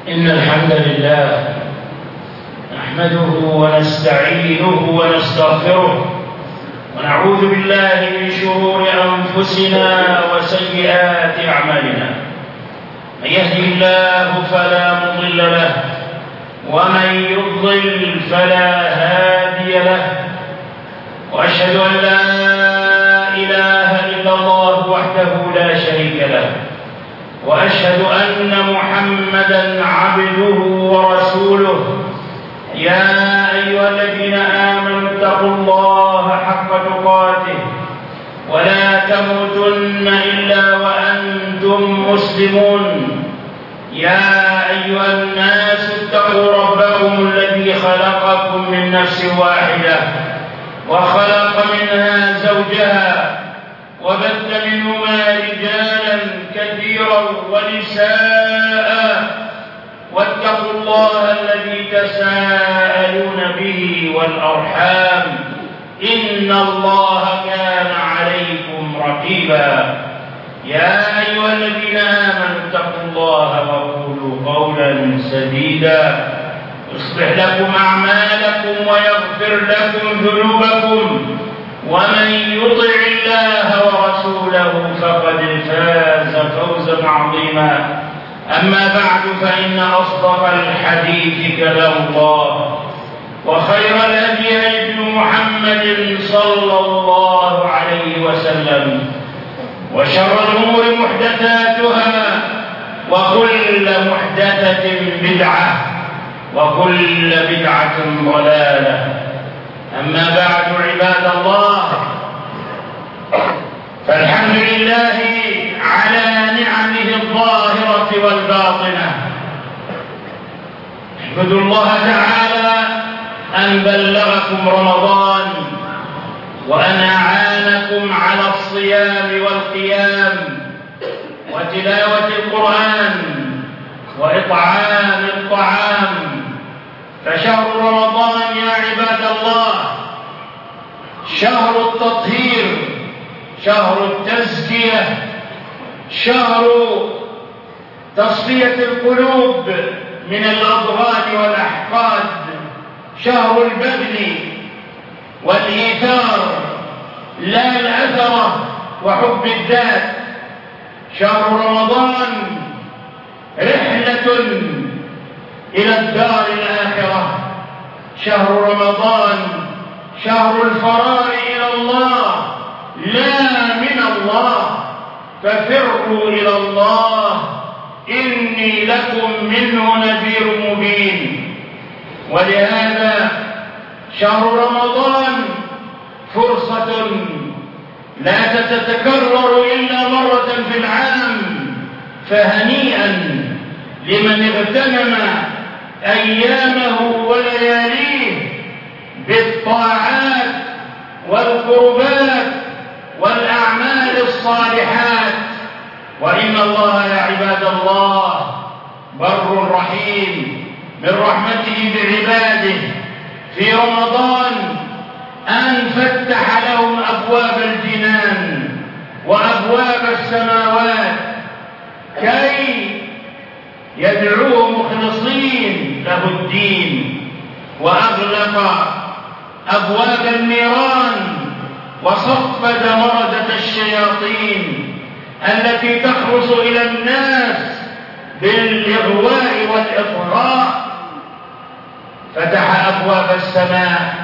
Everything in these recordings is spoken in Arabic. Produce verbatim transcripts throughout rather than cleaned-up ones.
إن الحمد لله نحمده ونستعينه ونستغفره ونعوذ بالله من شرور أنفسنا وسيئات أعمالنا. من يهده الله فلا مضل له ومن يضلل فلا هادي له، وأشهد أن لا إله إلا الله وحده لا شريك له، وأشهد أن محمدًا عبده ورسوله. يا أيها الذين آمنوا اتقوا الله حق تقاته ولا تموتن إلا وأنتم مسلمون. يا أيها الناس اتقوا ربكم الذي خلقكم من نفس واحدة وخلق منها زوجها وبث منهما رجالا كثيرا ونساء، واتقوا الله الذي تساءلون به والأرحام إن الله كان عليكم رقيبا. يا أيها الذين آمنوا اتقوا الله وقولوا قولا سديدا يصلح لكم أعمالكم ويغفر لكم ذنوبكم، ومن يطع الله ورسوله فقد فاز فوزا عظيما. أما بعد، فإن أصدق الحديث كلام الله، وخير الهدي هدي محمد صلى الله عليه وسلم، وشر الأمور محدثاتها، وكل محدثة بدعة، وكل بدعة ضلالة. أما بعد، عباد الله، فالحمد لله على نعمه الظاهرة والباطنة. احمدوا الله تعالى أن بلغكم رمضان، وأن أعانكم على الصيام والقيام وتلاوة القرآن وإطعام الطعام. فشهر رمضان يا عباد الله شهر التطهير، شهر التزكية، شهر تصفية القلوب من الأضغان والأحقاد، شهر البذل والإيثار لا الأثر وحب الذات. شهر رمضان رحلة إلى الدار الآخرة. شهر رمضان شهر الفرار إلى الله لا من الله، ففروا إلى الله إني لكم منه نذير مبين. ولهذا شهر رمضان فرصة لا تتكرر إلا مرة في العام، فهنيئا لمن اغتنم أيامه ولياليه بالطاعات والقربات والأعمال الصالحات. وإن الله يا عباد الله بر رحيم من رحمته بعباده في رمضان أن فتح لهم أبواب الجنان وأبواب السماوات كي يدعوه مخلصين له الدين، وأغلق أبواب النيران وصفد مردة الشياطين التي تخرص إلى الناس بالإغواء والإطغاء. فتح أبواب السماء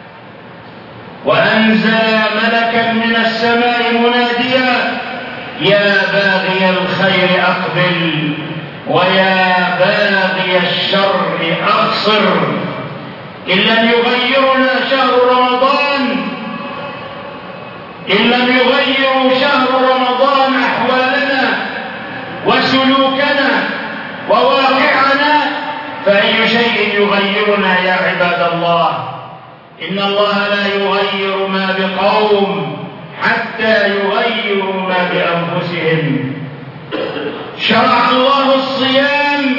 وأنزل ملكا من السماء مناديا: يا باغي الخير أقبل، ويا باغي الشر أقصر. إن لم يغيرنا شهر رمضان إن لم يغيروا شهر رمضان أحوالنا وسلوكنا وواقعنا، فأي شيء يغيرنا يا عباد الله؟ إن الله لا يغير ما بقوم حتى يغيروا ما بأنفسهم. شرع الله الصيام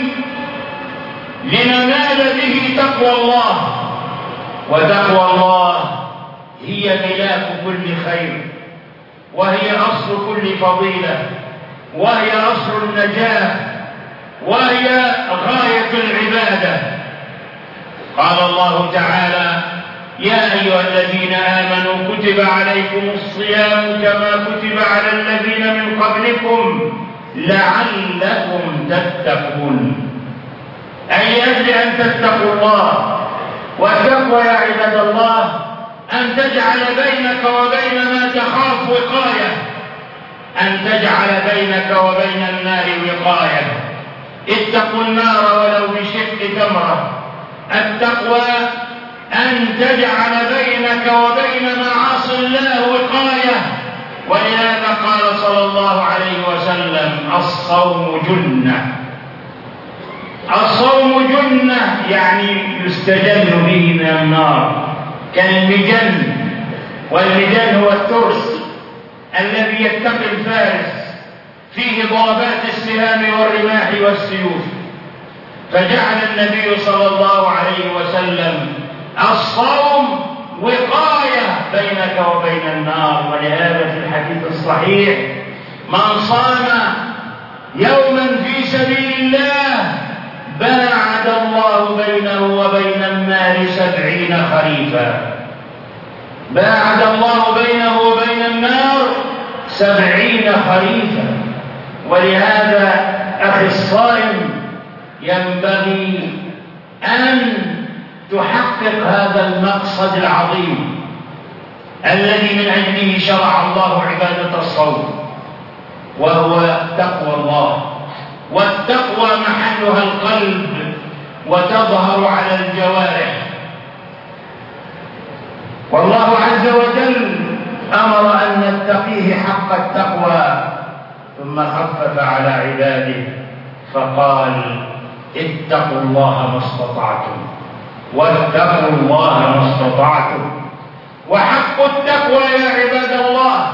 لننال به تقوى الله، وتقوى الله هي ملاك كل خير، وهي أصل كل فضيلة، وهي أصل النجاة، وهي غاية غاية العبادة. قال الله تعالى: يا أيها الذين آمنوا كتب عليكم الصيام كما كتب على الذين من قبلكم لعلكم تتقون، أي أجل أن تتقوا الله. والتقوى يا عباد الله أن تجعل بينك وبين ما تخاف وقاية، أن تجعل بينك وبين النار وقاية. اتقوا النار ولو بشق تمرة. التقوى أن تجعل بينك وبين معاصي الله وقاية. ولهذا قال صلى الله عليه وسلم: الصوم جنة. الصوم جنة يعني يستجل به من النار كالمجن، والمجن هو الترس الذي يتقي الفارس، فيه ضربات السهام والرماح والسيوف. فجعل النبي صلى الله عليه وسلم الصوم وقاية بينك وبين النار. ولهذا في الحديث الصحيح: من صام يوما في سبيل الله باعد الله بينه وبين النار سبعين خريفا. باعد الله بينه وبين النار سبعين خريفا. ولهذا أخي الصائم ينبغي أن تحقق هذا المقصد العظيم الذي من أجله شرع الله عبادة الصوم، وهو تقوى الله. والتقوى محلها القلب وتظهر على الجوارح. والله عز وجل أمر أن نتقيه حق التقوى، ثم خفف على عباده فقال: اتقوا الله ما استطعتم واتقوا الله ما استطعتم. وحق التقوى يا عباد الله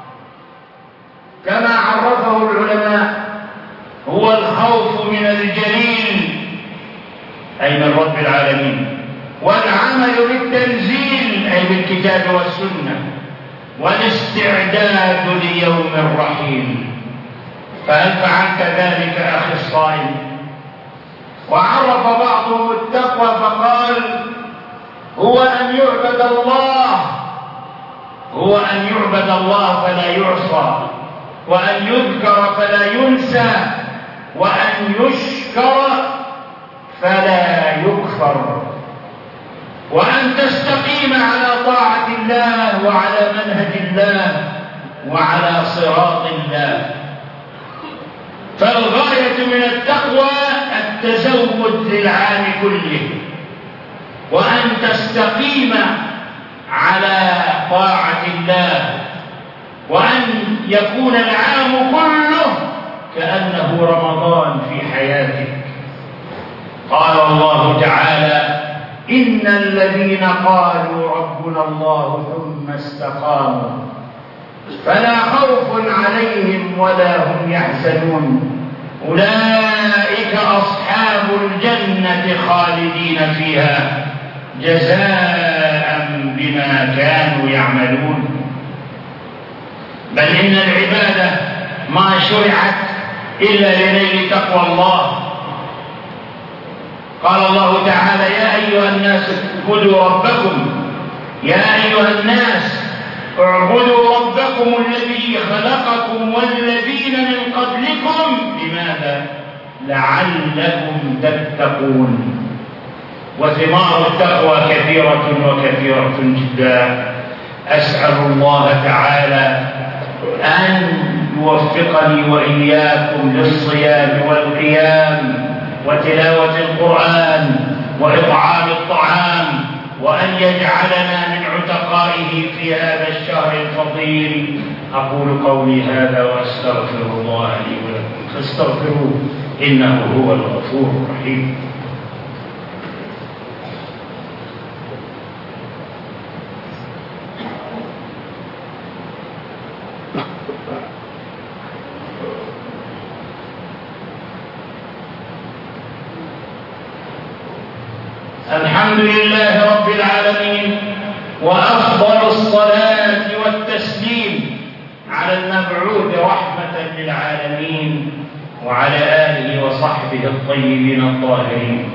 كما عرفه العلماء هو الخوف من الجليل أي من رب العالمين، والعمل بالتنزيل أي بالكتاب والسنة، والاستعداد ليوم الرحيل. فهل فعلت ذلك أخي الصائم؟ وعرف بعضهم التقوى فقال: هو أن يعبد الله هو أن يعبد الله فلا يعصى، وأن يذكر فلا ينسى، وأن يشكر فلا يكفر، وأن تستقيم على طاعة الله وعلى منهج الله وعلى صراط الله. فالغاية من التقوى التزود للعام كله، وأن تستقيم على طاعة الله، وأن يكون العام كله كأنه رمضان في حياتك. قال الله تعالى: إن الذين قالوا ربنا الله ثم استقاموا فلا خوف عليهم ولا هم يحزنون أولئك أصحاب الجنة خالدين فيها جزاء بما كانوا يعملون. بل إن العبادة ما شرعت إلا لنيل تقوى الله. قال الله تعالى: يا أيها الناس اعبدوا ربكم يا أيها الناس اعبدوا ربكم الذي خلقكم والذين من قبلكم. لماذا؟ لعلكم تتقون. وثمار التقوى كثيرة وكثيرة جدا. أسأل الله تعالى أن يوفقني وإياكم للصيام والقيام وتلاوة القرآن وإطعام الطعام، وأن يجعلنا من عتقائه في هذا الشهر الفضيل. أقول قولي هذا وأستغفر الله لي ولكم فاستغفروه إنه هو الغفور الرحيم. الحمد لله رب العالمين، وأفضل الصلاة والتسليم على المبعوث رحمة للعالمين وعلى آله وصحبه وصحبه الطيبين الطاهرين.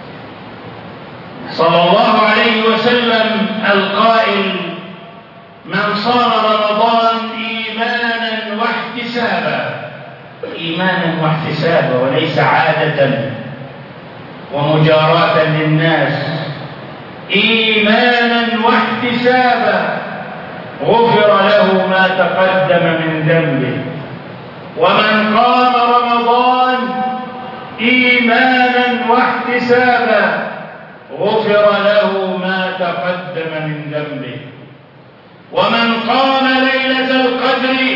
صلى الله عليه وسلم القائل: من صام رمضان إيمانا واحتسابا، إيمانا واحتسابا وليس عادة ومجاراة للناس، إيمانا واحتسابا غفر له ما تقدم من ذنبه. ومن قام رمضان إيمانا واحتسابا غفر له ما تقدم من ذنبه. ومن قام ليلة القدر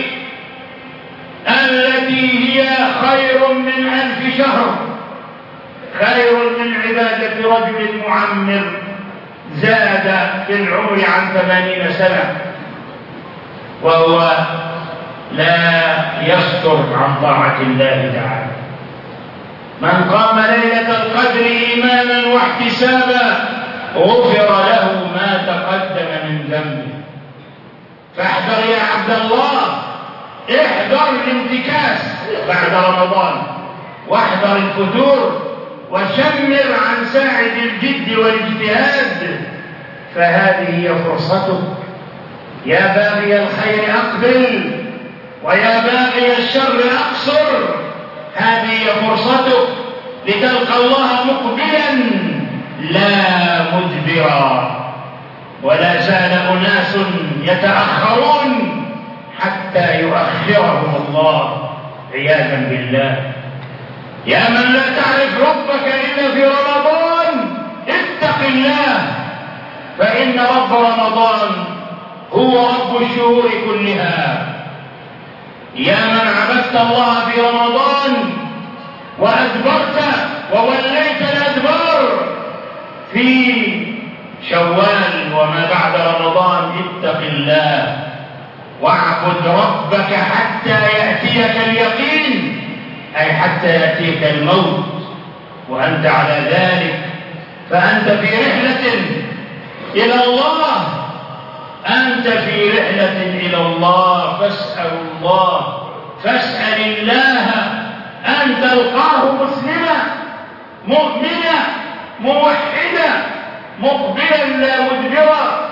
التي هي خير من ألف شهر، خير من عبادة رجل معمر زاد في العمر عن ثمانين سنة وهو لا يستر عن طاعة الله تعالى. من قام ليلة القدر إيمانا واحتسابا غفر له ما تقدم من ذنبه. فاحذر يا عبد الله، احذر الانتكاس بعد رمضان، واحذر الفتور، وشمر عن ساعد الجد والاجتهاد، فهذه هي فرصتك. يا باغي الخير أقبل، ويا باغي الشر أقصر. هذه هي فرصتك لتلقى الله مقبلا لا مدبرا. ولا زال أناس يتأخرون حتى يؤخرهم الله عياذا بالله. يا من لا تعرف ربك إلا في رمضان، اتق الله، فإن رب رمضان هو رب الشهور كلها. يا من عبدت الله في رمضان وأدبرت ووليت الأدبار في شوال وما بعد رمضان، اتق الله واعبد ربك حتى يأتيك اليقين، أي حتى يأتيك الموت وأنت على ذلك، فأنت في رحلة إلى الله، أنت في رحلة إلى الله. فاسأل الله، فاسأل الله أن تلقاه مسلما مؤمنا موحدا مقبلا لا مدبرا.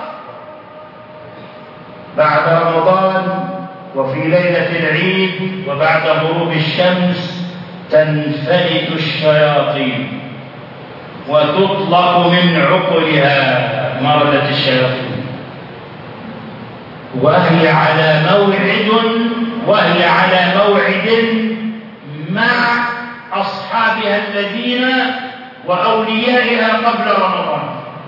بعد رمضان وفي ليلة العيد وبعد غروب الشمس تنفلت الشياطين وتطلق من عقلها مردة الشياطين، وهي على موعد وهي على موعد مع أصحابها الذين وأوليائها قبل رمضان.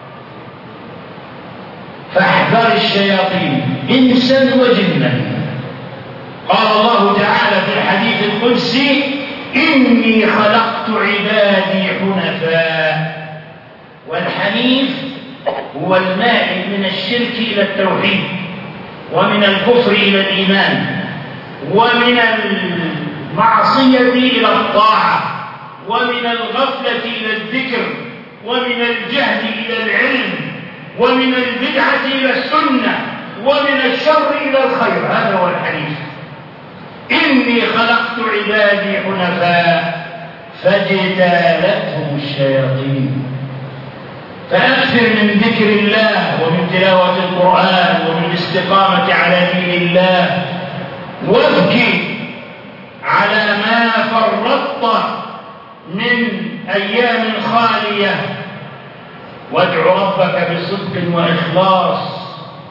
فاحذر الشياطين إنسا وجنا. قال الله تعالى في الحديث القدسي: إني خلقت عبادي حنفاء. والحنيف هو المائل من الشرك إلى التوحيد، ومن الكفر إلى الإيمان، ومن المعصية إلى الطاعة، ومن الغفلة إلى الذكر، ومن الجهل إلى العلم، ومن البدعة إلى السنة، ومن الشر إلى الخير. هذا هو الحنيف. إني خلقت عبادي حنفاء فاجتالتهم الشياطين. فأكثر من ذكر الله ومن تلاوة القرآن ومن الاستقامة على دين الله، وابكي على ما فرطت من أيام خالية، وادع ربك بصدق وإخلاص.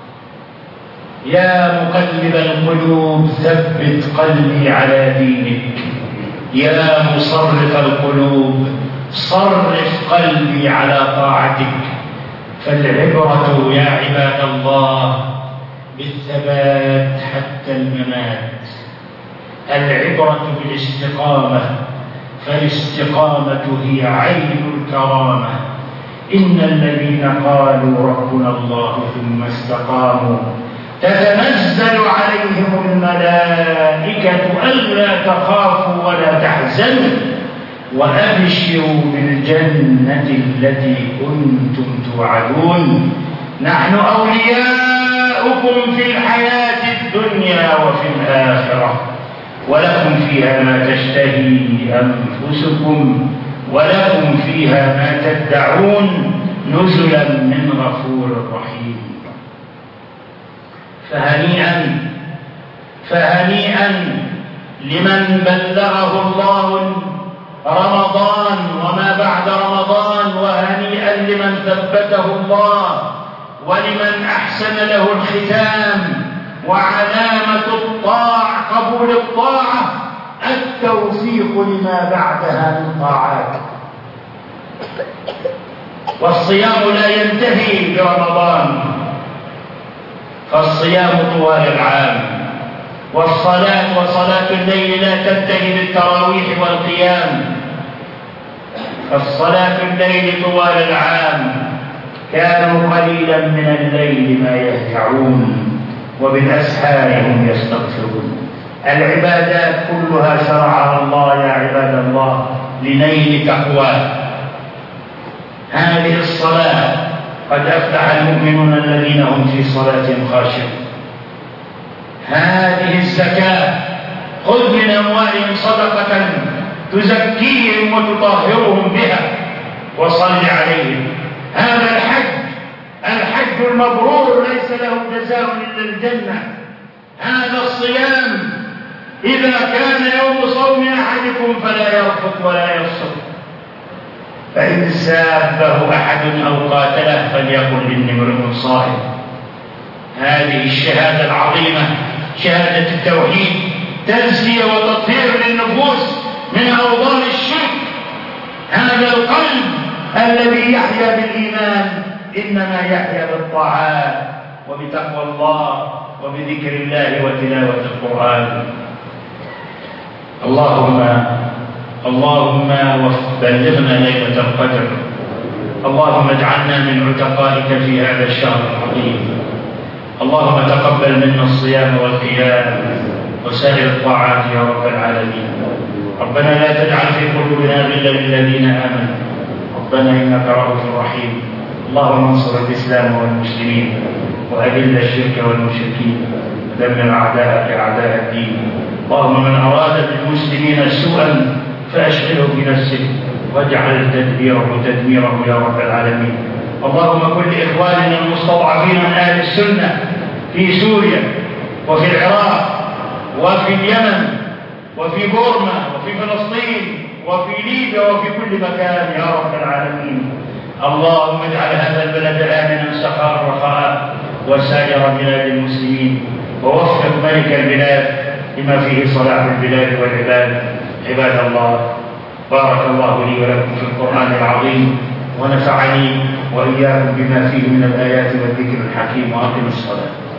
يا مقلب القلوب ثبت قلبي على دينك، يا مصرف القلوب صرف قلبي على طاعتك. فالعبرة يا عباد الله بالثبات حتى الممات، العبرة بالاستقامة، فالاستقامة هي عين الكرامة. إن الذين قالوا ربنا الله ثم استقاموا تتنزل عليهم الملائكة ألا تخافوا ولا تحزنوا وأبشروا بالجنة التي كنتم توعدون. نحن أولياؤكم في الحياة الدنيا وفي الآخرة، ولكم فيها ما تشتهي أنفسكم ولكم فيها ما تدعون نزلا من غفور رحيم. فهنيئا فهنيئا لمن بلغه الله رمضان وما بعد رمضان، وهنيئا لمن ثبته الله ولمن أحسن له الختام. وعلامة الطاعة قبول الطاعة التوفيق لما بعدها من طاعات. والصيام لا ينتهي برمضان، فالصيام طوال العام، والصلاة وصلاة الليل لا تنتهي بالتراويح والقيام، فالصلاة الليل طوال العام. كانوا قليلا من الليل ما يهجعون وبالأسحار هم يستغفرون. العبادات كلها شرعها الله يا عباد الله لنيل تقواه. هذه الصلاة قد أفلح المؤمنون الذين هم في صلاتهم خاشعون. هذه الزكاة خذ من أموالهم صدقة تزكيهم وتطهرهم بها وصل عليهم. هذا الحج الحج المبرور ليس له جزاء إلا الجنة. هذا الصيام إذا كان يوم صوم أحدكم فلا يرفث ولا يفسق، فإن سابه أحد أو قاتله فليقل إني امرؤ صائم. هذه الشهادة العظيمة شهادة التوحيد تزكية وتطهير للنفوس من أوضار الشرك. هذا القلب الذي يحيا بالإيمان إنما يحيا بالطاعات وبتقوى الله وبذكر الله وتلاوة القرآن. اللهم اللهم بلغنا ليلة القدر. اللهم اجعلنا من عتقائك في هذا الشهر العظيم. اللهم تقبل منا الصيام والقيام وسائر الطاعات يا رب العالمين. ربنا لا تجعل في قلوبنا غلا للذين آمنوا ربنا إنك رؤوف رحيم. اللهم انصر الإسلام والمسلمين وأذل الشرك والمشركين ودمر أعداءك أعداء الدين. اللهم من أراد بالمسلمين سوءا فأشغله بنفسه واجعل تدبيره تدميره يا رب العالمين. اللهم كن لإخواننا المستضعفين من أهل السنة في سوريا وفي العراق وفي اليمن وفي بورما وفي فلسطين وفي ليبيا وفي كل مكان يا رب العالمين. اللهم اجعل هذا البلد آمنا سخاء رخاء وسائر بلاد المسلمين، ووفق ملك البلاد لما فيه صلاح البلاد والعباد. عباد الله، بارك الله لي ولكم في القرآن العظيم ونفعني وإياكم بما فيه من الآيات والذكر الحكيم. وأقم الصلاة.